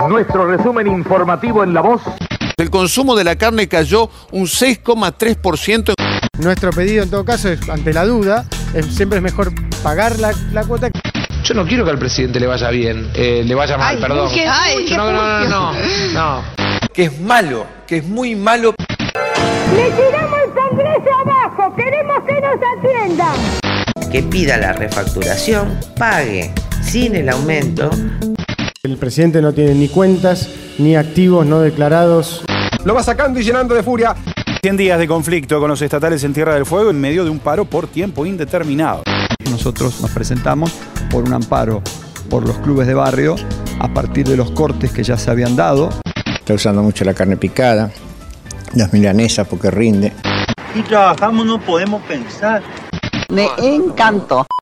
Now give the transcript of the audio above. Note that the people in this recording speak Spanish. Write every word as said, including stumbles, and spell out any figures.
Nuestro resumen informativo en La Voz. El consumo de la carne cayó un seis coma tres por ciento. Nuestro pedido en todo caso es, ante la duda, es, siempre es mejor pagar la, la cuota. Yo no quiero que al presidente le vaya bien, eh, le vaya mal, ay, perdón. Qué, ay, no, no, no, no, no. Que es malo, que es muy malo. Le tiramos el Congreso abajo, queremos que nos atiendan. Que pida la refacturación, pague sin el aumento. El presidente no tiene ni cuentas, ni activos no declarados. Lo va sacando y llenando de furia. cien días de conflicto con los estatales en Tierra del Fuego en medio de un paro por tiempo indeterminado. Nosotros nos presentamos por un amparo por los clubes de barrio a partir de los cortes que ya se habían dado. Está usando mucho la carne picada, las milanesas porque rinde. Si trabajamos no podemos pensar. Me encantó.